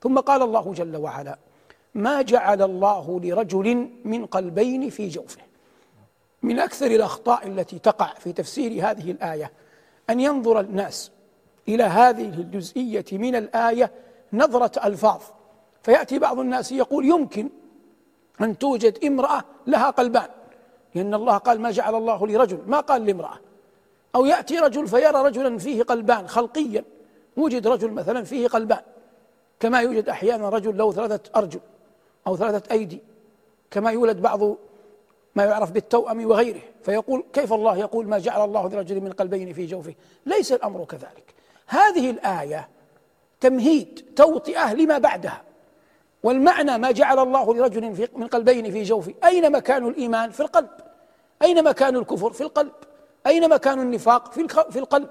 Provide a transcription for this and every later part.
ثم قال الله جل وعلا: ما جعل الله لرجل من قلبين في جوفه. من أكثر الأخطاء التي تقع في تفسير هذه الآية أن ينظر الناس إلى هذه الجزئية من الآية نظرة ألفاظ، فيأتي بعض الناس يقول: يمكن أن توجد امرأة لها قلبان، لأن الله قال: ما جعل الله لرجل، ما قال لامرأة. أو يأتي رجل فيرى رجلا فيه قلبان خلقيا، وجد رجل مثلا فيه قلبان، كما يوجد أحيانا رجل له 3 أرجل أو 3 أيدي، كما يولد بعض ما يعرف بالتوأم وغيره، فيقول: كيف الله يقول ما جعل الله لرجل من قلبين في جوفه؟ ليس الأمر كذلك. هذه الآية تمهيد، توطئة لما بعدها. والمعنى ما جعل الله لرجل من قلبين في جوفه، أين مكان الإيمان؟ في القلب. أين مكان الكفر؟ في القلب. أين مكان النفاق؟ في القلب.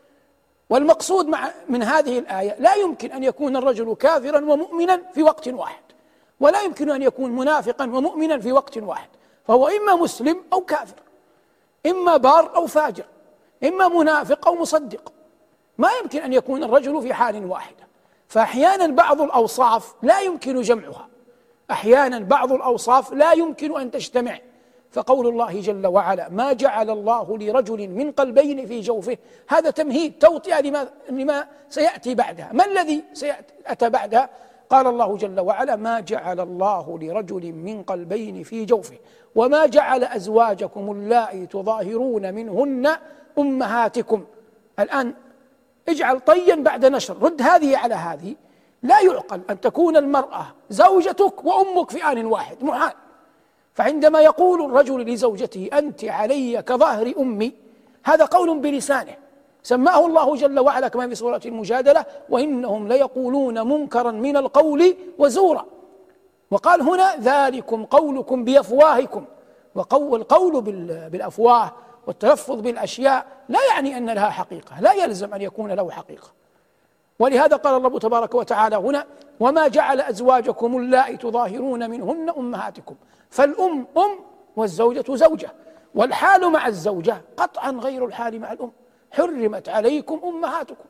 والمقصود من هذه الآية: لا يمكن أن يكون الرجل كافرا ومؤمنا في وقت واحد، ولا يمكن أن يكون منافقا ومؤمنا في وقت واحد، فهو إما مسلم أو كافر، إما بار أو فاجر، إما منافق أو مصدق. ما يمكن أن يكون الرجل في حال واحدة. فأحيانا بعض الأوصاف لا يمكن جمعها، أحيانا بعض الأوصاف لا يمكن أن تجتمع. فقول الله جل وعلا: ما جعل الله لرجل من قلبين في جوفه، هذا تمهيد، توطئة لما سيأتي بعدها. ما الذي سيأتي بعدها؟ قال الله جل وعلا: ما جعل الله لرجل من قلبين في جوفه وما جعل أزواجكم اللائي تظاهرون منهن أمهاتكم. الآن اجعل طيا بعد نشر، رد هذه على هذه. لا يعقل أن تكون المرأة زوجتك وأمك في آن واحد، محال. فعندما يقول الرجل لزوجته: أنت علي كظهر أمي، هذا قول بلسانه سماه الله جل وعلا كما في سورة المجادلة: وإنهم ليقولون منكرا من القول وزورا. وقال هنا: ذلكم قولكم بأفواهكم. والقول بالأفواه والتلفظ بالأشياء لا يعني أن لها حقيقة، لا يلزم أن يكون له حقيقة. ولهذا قال الله تبارك وتعالى هنا: وما جعل أزواجكم اللائي تظاهرون منهن أمهاتكم. فالأم أم والزوجة زوجة، والحال مع الزوجة قطعا غير الحال مع الأم. حرمت عليكم أمهاتكم.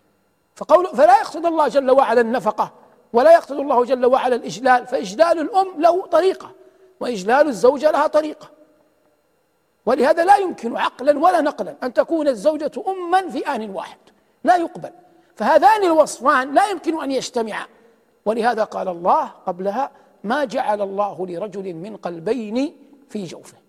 فلا يقصد الله جل وعلا النفقة، ولا يقصد الله جل وعلا الإجلال، فإجلال الأم له طريقة وإجلال الزوجة لها طريقة. ولهذا لا يمكن عقلا ولا نقلا أن تكون الزوجة أما في آن واحد، لا يقبل. فهذان الوصفان لا يمكن أن يجتمعا. ولهذا قال الله قبلها: ما جعل الله لرجل من قلبين في جوفه.